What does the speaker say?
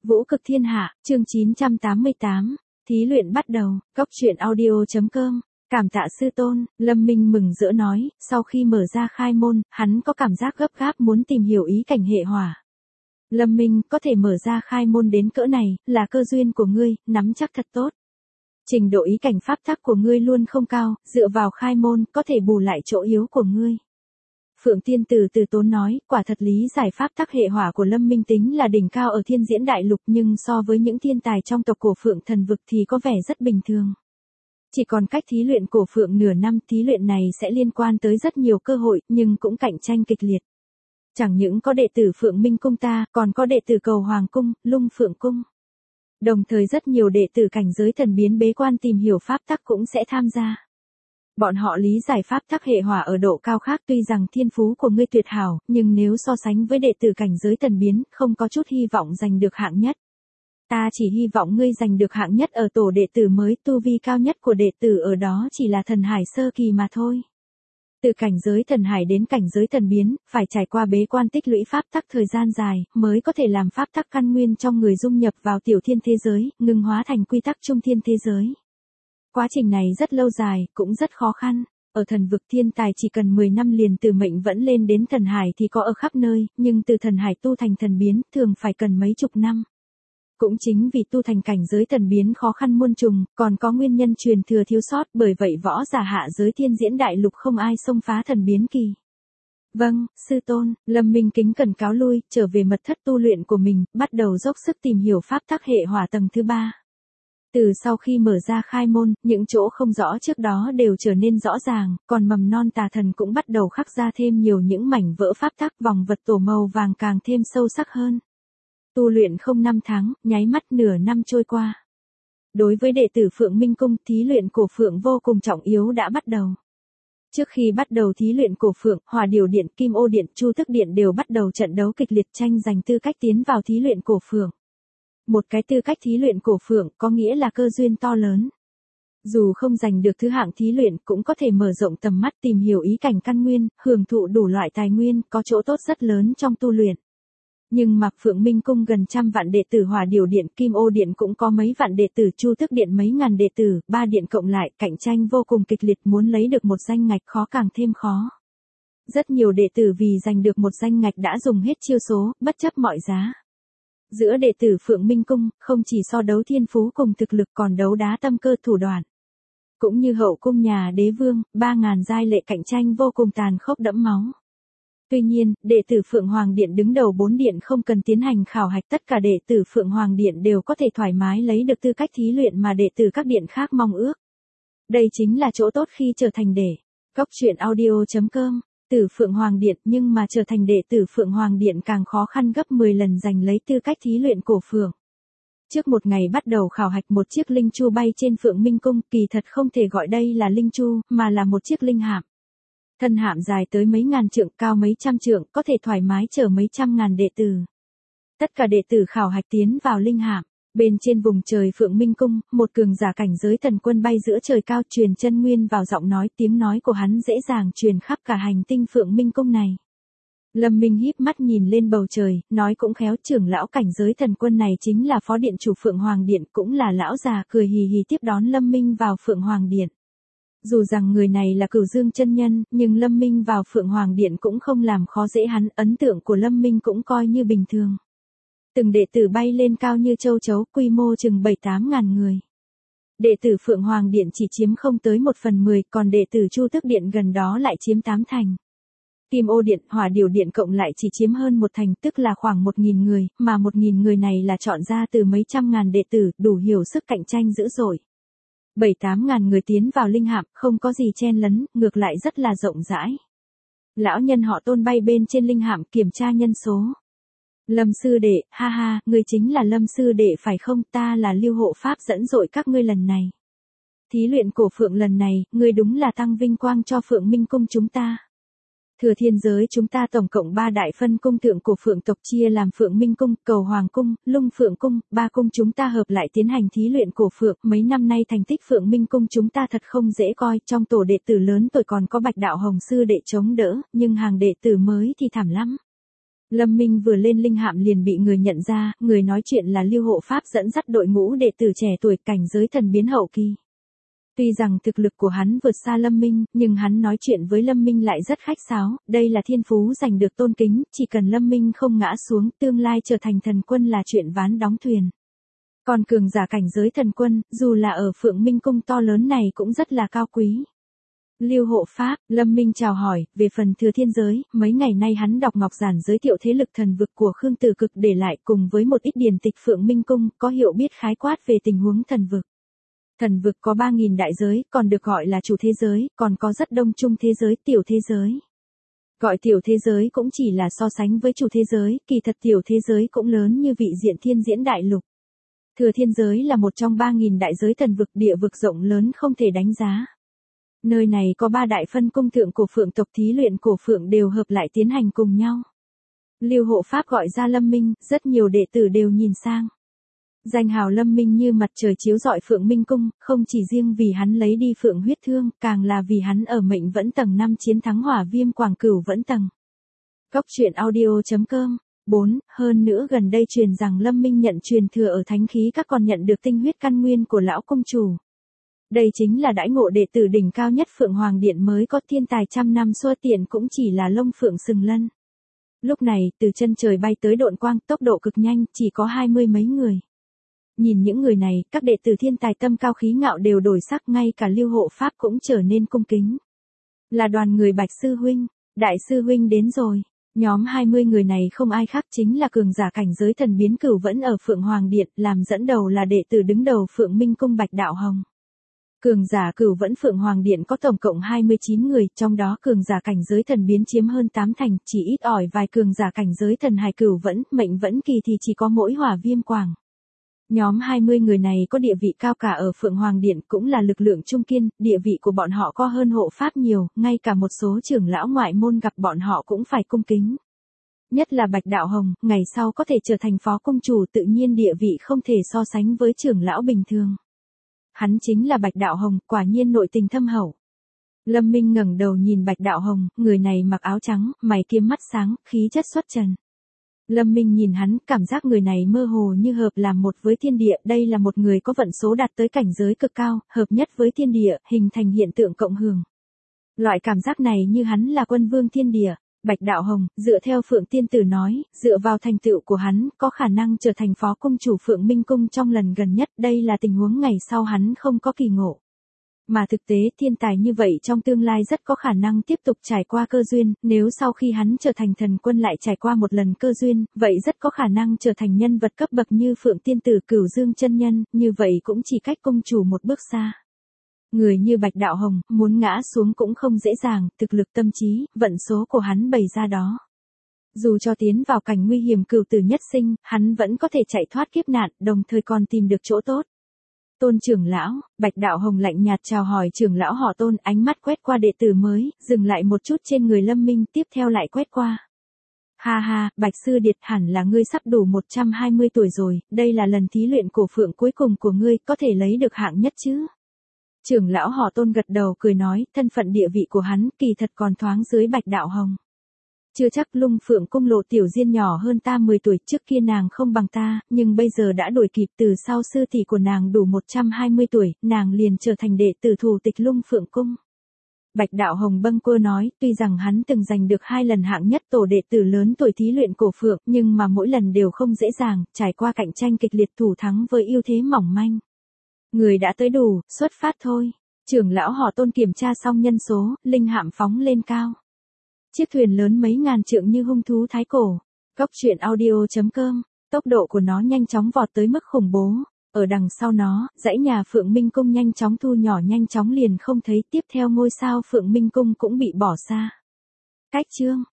Vũ cực thiên hạ, chương 988, thí luyện bắt đầu, góc truyện audio.com, cảm tạ sư tôn, Lâm Minh mừng rỡ nói, sau khi mở ra khai môn, hắn có cảm giác gấp gáp muốn tìm hiểu ý cảnh hệ hỏa. Lâm Minh, có thể mở ra khai môn đến cỡ này, là cơ duyên của ngươi, nắm chắc thật tốt. Trình độ ý cảnh pháp tắc của ngươi luôn không cao, dựa vào khai môn, có thể bù lại chỗ yếu của ngươi. Phượng Tiên Tử từ tốn nói, quả thật lý giải pháp tắc hệ hỏa của Lâm Minh tính là đỉnh cao ở thiên diễn đại lục, nhưng so với những thiên tài trong tộc cổ Phượng thần vực thì có vẻ rất bình thường. Chỉ còn cách thí luyện cổ Phượng nửa năm, thí luyện này sẽ liên quan tới rất nhiều cơ hội, nhưng cũng cạnh tranh kịch liệt. Chẳng những có đệ tử Phượng Minh cung ta, còn có đệ tử Cầu Hoàng cung, Lung Phượng cung. Đồng thời rất nhiều đệ tử cảnh giới thần biến bế quan tìm hiểu pháp tắc cũng sẽ tham gia. Bọn họ lý giải pháp tắc hệ hỏa ở độ cao khác, tuy rằng thiên phú của ngươi tuyệt hảo, nhưng nếu so sánh với đệ tử cảnh giới thần biến, không có chút hy vọng giành được hạng nhất. Ta chỉ hy vọng ngươi giành được hạng nhất ở tổ đệ tử mới, tu vi cao nhất của đệ tử ở đó chỉ là thần hải sơ kỳ mà thôi. Từ cảnh giới thần hải đến cảnh giới thần biến, phải trải qua bế quan tích lũy pháp tắc thời gian dài, mới có thể làm pháp tắc căn nguyên trong người dung nhập vào tiểu thiên thế giới, ngừng hóa thành quy tắc trung thiên thế giới. Quá trình này rất lâu dài, cũng rất khó khăn. Ở thần vực thiên tài chỉ cần 10 năm liền từ mệnh vẫn lên đến thần hải thì có ở khắp nơi, nhưng từ thần hải tu thành thần biến thường phải cần mấy chục năm. Cũng chính vì tu thành cảnh giới thần biến khó khăn muôn trùng, còn có nguyên nhân truyền thừa thiếu sót, bởi vậy võ giả hạ giới thiên diễn đại lục không ai xông phá thần biến kỳ. Vâng, sư tôn, Lâm Minh kính cẩn cáo lui, trở về mật thất tu luyện của mình, bắt đầu dốc sức tìm hiểu pháp tắc hệ hỏa tầng thứ 3. Từ sau khi mở ra khai môn, những chỗ không rõ trước đó đều trở nên rõ ràng, còn mầm non tà thần cũng bắt đầu khắc ra thêm nhiều những mảnh vỡ pháp tắc, vòng vật tổ màu vàng càng thêm sâu sắc hơn. Tu luyện không 5 tháng, nháy mắt nửa năm trôi qua. Đối với đệ tử Phượng Minh cung, thí luyện cổ Phượng vô cùng trọng yếu đã bắt đầu. Trước khi bắt đầu thí luyện cổ Phượng, Hỏa Điều Điện, Kim Ô Điện, Chu Tức Điện đều bắt đầu trận đấu kịch liệt tranh giành tư cách tiến vào thí luyện cổ Phượng. Một cái tư cách thí luyện cổ Phượng có nghĩa là cơ duyên to lớn. Dù không giành được thứ hạng thí luyện cũng có thể mở rộng tầm mắt, tìm hiểu ý cảnh căn nguyên, hưởng thụ đủ loại tài nguyên, có chỗ tốt rất lớn trong tu luyện. Nhưng mà Phượng Minh cung gần trăm vạn đệ tử, Hỏa Điều Điện, Kim Ô Điện cũng có mấy vạn đệ tử, Chu Tức Điện mấy ngàn đệ tử, 3 điện cộng lại, cạnh tranh vô cùng kịch liệt, muốn lấy được một danh ngạch khó càng thêm khó. Rất nhiều đệ tử vì giành được một danh ngạch đã dùng hết chiêu số, bất chấp mọi giá. Giữa đệ tử Phượng Minh cung, không chỉ so đấu thiên phú cùng thực lực còn đấu đá tâm cơ thủ đoạn. Cũng như hậu cung nhà đế vương, 3.000 giai lệ cạnh tranh vô cùng tàn khốc đẫm máu. Tuy nhiên, đệ tử Phượng Hoàng Điện đứng đầu 4 điện không cần tiến hành khảo hạch, tất cả đệ tử Phượng Hoàng Điện đều có thể thoải mái lấy được tư cách thí luyện mà đệ tử các điện khác mong ước. Đây chính là chỗ tốt khi trở thành đệ. Góc truyện audio.com, tử Phượng Hoàng Điện, nhưng mà trở thành đệ tử Phượng Hoàng Điện càng khó khăn gấp 10 lần giành lấy tư cách thí luyện cổ Phượng. Trước một ngày bắt đầu khảo hạch, một chiếc linh chu bay trên Phượng Minh cung, kỳ thật không thể gọi đây là linh chu, mà là một chiếc linh hạm. Thân hạm dài tới mấy ngàn trượng, cao mấy trăm trượng, có thể thoải mái chở mấy trăm ngàn đệ tử. Tất cả đệ tử khảo hạch tiến vào linh hạm. Bên trên vùng trời Phượng Minh cung, một cường giả cảnh giới thần quân bay giữa trời cao, truyền chân nguyên vào giọng nói, tiếng nói của hắn dễ dàng truyền khắp cả hành tinh Phượng Minh cung này. Lâm Minh híp mắt nhìn lên bầu trời, nói cũng khéo, trưởng lão cảnh giới thần quân này chính là phó điện chủ Phượng Hoàng Điện, cũng là lão già, cười hì hì tiếp đón Lâm Minh vào Phượng Hoàng Điện. Dù rằng người này là Cửu Dương chân nhân, nhưng Lâm Minh vào Phượng Hoàng Điện cũng không làm khó dễ hắn, ấn tượng của Lâm Minh cũng coi như bình thường. Từng đệ tử bay lên cao như châu chấu, quy mô chừng 7-8 ngàn người. Đệ tử Phượng Hoàng Điện chỉ chiếm không tới 1/10, còn đệ tử Chu Tức Điện gần đó lại chiếm 8 thành. Kim Ô Điện, Hỏa Điều Điện cộng lại chỉ chiếm hơn 1 thành, tức là khoảng 1.000 người, mà 1.000 người này là chọn ra từ mấy trăm ngàn đệ tử, đủ hiểu sức cạnh tranh dữ dội. 7-8 ngàn người tiến vào linh hạm, không có gì chen lấn, ngược lại rất là rộng rãi. Lão nhân họ Tôn bay bên trên linh hạm kiểm tra nhân số. Lâm sư đệ, ha ha, ngươi chính là Lâm sư đệ phải không? Ta là Lưu hộ pháp dẫn dội các ngươi lần này. Thí luyện cổ Phượng lần này, ngươi đúng là tăng vinh quang cho Phượng Minh cung chúng ta. Thừa thiên giới chúng ta tổng cộng 3 đại phân cung thượng cổ Phượng tộc chia làm Phượng Minh cung, Cầu Hoàng cung, Lung Phượng cung, 3 cung chúng ta hợp lại tiến hành thí luyện cổ Phượng. Mấy năm nay thành tích Phượng Minh cung chúng ta thật không dễ coi, trong tổ đệ tử lớn tuổi còn có Bạch đạo Hồng sư đệ chống đỡ, nhưng hàng đệ tử mới thì thảm lắm. Lâm Minh vừa lên linh hạm liền bị người nhận ra, người nói chuyện là Lưu Hộ Pháp dẫn dắt đội ngũ đệ tử trẻ tuổi cảnh giới thần biến hậu kỳ. Tuy rằng thực lực của hắn vượt xa Lâm Minh, nhưng hắn nói chuyện với Lâm Minh lại rất khách sáo, đây là thiên phú giành được tôn kính, chỉ cần Lâm Minh không ngã xuống, tương lai trở thành thần quân là chuyện ván đóng thuyền. Còn cường giả cảnh giới thần quân, dù là ở Phượng Minh Cung to lớn này cũng rất là cao quý. Lưu Hộ Pháp, Lâm Minh chào hỏi, về phần Thừa Thiên Giới, mấy ngày nay hắn đọc ngọc giản giới thiệu thế lực thần vực của Khương Tử Cực để lại cùng với một ít điển tịch Phượng Minh Cung, có hiểu biết khái quát về tình huống thần vực. Thần vực có 3.000 đại giới, còn được gọi là chủ thế giới, còn có rất đông trung thế giới, tiểu thế giới. Gọi tiểu thế giới cũng chỉ là so sánh với chủ thế giới, kỳ thật tiểu thế giới cũng lớn như vị diện thiên diễn đại lục. Thừa Thiên Giới là một trong 3.000 đại giới thần vực, địa vực rộng lớn không thể đánh giá. Nơi này có 3 đại phân cung thượng cổ Phượng tộc thí luyện cổ Phượng đều hợp lại tiến hành cùng nhau. Lưu Hộ Pháp gọi ra Lâm Minh, rất nhiều đệ tử đều nhìn sang. Danh hào Lâm Minh như mặt trời chiếu rọi Phượng Minh Cung, không chỉ riêng vì hắn lấy đi Phượng huyết thương, càng là vì hắn ở Mệnh Vẫn tầng 5 chiến thắng Hỏa Viêm Quảng Cửu Vẫn tầng. Góc truyện audio.com 4. Hơn nữa gần đây truyền rằng Lâm Minh nhận truyền thừa ở Thánh Khí Các còn nhận được tinh huyết căn nguyên của lão công chủ. Đây chính là đãi ngộ đệ tử đỉnh cao nhất Phượng Hoàng Điện mới có, thiên tài trăm năm xua tiện cũng chỉ là lông phượng sừng lân. Lúc này, từ chân trời bay tới độn quang, tốc độ cực nhanh, chỉ có 20 mấy người. Nhìn những người này, các đệ tử thiên tài tâm cao khí ngạo đều đổi sắc, ngay cả Lưu Hộ Pháp cũng trở nên cung kính. Là đoàn người Bạch Sư Huynh, Đại Sư Huynh đến rồi. Nhóm 20 người này không ai khác chính là cường giả cảnh giới thần biến Cửu Vẫn ở Phượng Hoàng Điện, làm dẫn đầu là đệ tử đứng đầu Phượng Minh Cung Bạch Đạo Hồng. Cường giả Cửu Vẫn Phượng Hoàng Điện có tổng cộng 29 người, trong đó cường giả cảnh giới thần biến chiếm hơn 8 thành, chỉ ít ỏi vài cường giả cảnh giới thần hài Cửu Vẫn, Mệnh Vẫn kỳ thì chỉ có mỗi Hỏa Viêm Quảng. Nhóm 20 người này có địa vị cao cả ở Phượng Hoàng Điện, cũng là lực lượng trung kiên, địa vị của bọn họ có hơn hộ pháp nhiều, ngay cả một số trưởng lão ngoại môn gặp bọn họ cũng phải cung kính. Nhất là Bạch Đạo Hồng, ngày sau có thể trở thành phó cung chủ, tự nhiên địa vị không thể so sánh với trưởng lão bình thường. Hắn chính là Bạch Đạo Hồng, quả nhiên nội tình thâm hậu. Lâm Minh ngẩng đầu nhìn Bạch Đạo Hồng, người này mặc áo trắng, mày kiếm mắt sáng, khí chất xuất trần. Lâm Minh nhìn hắn, cảm giác người này mơ hồ như hợp làm một với thiên địa, đây là một người có vận số đạt tới cảnh giới cực cao, hợp nhất với thiên địa, hình thành hiện tượng cộng hưởng. Loại cảm giác này như hắn là quân vương thiên địa. Bạch Đạo Hồng, dựa theo Phượng Tiên Tử nói, dựa vào thành tựu của hắn, có khả năng trở thành phó cung chủ Phượng Minh Cung trong lần gần nhất, đây là tình huống ngày sau hắn không có kỳ ngộ. Mà thực tế thiên tài như vậy trong tương lai rất có khả năng tiếp tục trải qua cơ duyên, nếu sau khi hắn trở thành thần quân lại trải qua một lần cơ duyên, vậy rất có khả năng trở thành nhân vật cấp bậc như Phượng Tiên Tử Cửu Dương chân nhân, như vậy cũng chỉ cách cung chủ một bước xa. Người như Bạch Đạo Hồng, muốn ngã xuống cũng không dễ dàng, thực lực tâm trí, vận số của hắn bày ra đó. Dù cho tiến vào cảnh nguy hiểm cửu tử nhất sinh, hắn vẫn có thể chạy thoát kiếp nạn, đồng thời còn tìm được chỗ tốt. Tôn trưởng lão, Bạch Đạo Hồng lạnh nhạt chào hỏi trưởng lão họ Tôn, ánh mắt quét qua đệ tử mới, dừng lại một chút trên người Lâm Minh, tiếp theo lại quét qua. Ha ha, Bạch Sư Điệt, hẳn là ngươi sắp đủ 120 tuổi rồi, đây là lần thí luyện cổ Phượng cuối cùng của ngươi, có thể lấy được hạng nhất chứ? Trưởng lão họ Tôn gật đầu cười nói, thân phận địa vị của hắn kỳ thật còn thoáng dưới Bạch Đạo Hồng. Chưa chắc Lung Phượng Cung Lộ Tiểu Diên nhỏ hơn ta 10 tuổi, trước kia nàng không bằng ta, nhưng bây giờ đã đuổi kịp, từ sau sư tỷ của nàng đủ 120 tuổi, nàng liền trở thành đệ tử thủ tịch Lung Phượng Cung. Bạch Đạo Hồng bâng quơ nói, tuy rằng hắn từng giành được 2 lần hạng nhất tổ đệ tử lớn tuổi thí luyện cổ Phượng, nhưng mà mỗi lần đều không dễ dàng, trải qua cạnh tranh kịch liệt thủ thắng với ưu thế mỏng manh. Người đã tới đủ, xuất phát thôi. Trưởng lão họ Tôn kiểm tra xong nhân số, linh hạm phóng lên cao. Chiếc thuyền lớn mấy ngàn trượng như hung thú thái cổ. Góc truyện audio.com, tốc độ của nó nhanh chóng vọt tới mức khủng bố. Ở đằng sau nó, dãy nhà Phượng Minh Cung nhanh chóng thu nhỏ, nhanh chóng liền không thấy, tiếp theo ngôi sao Phượng Minh Cung cũng bị bỏ xa. Cách chương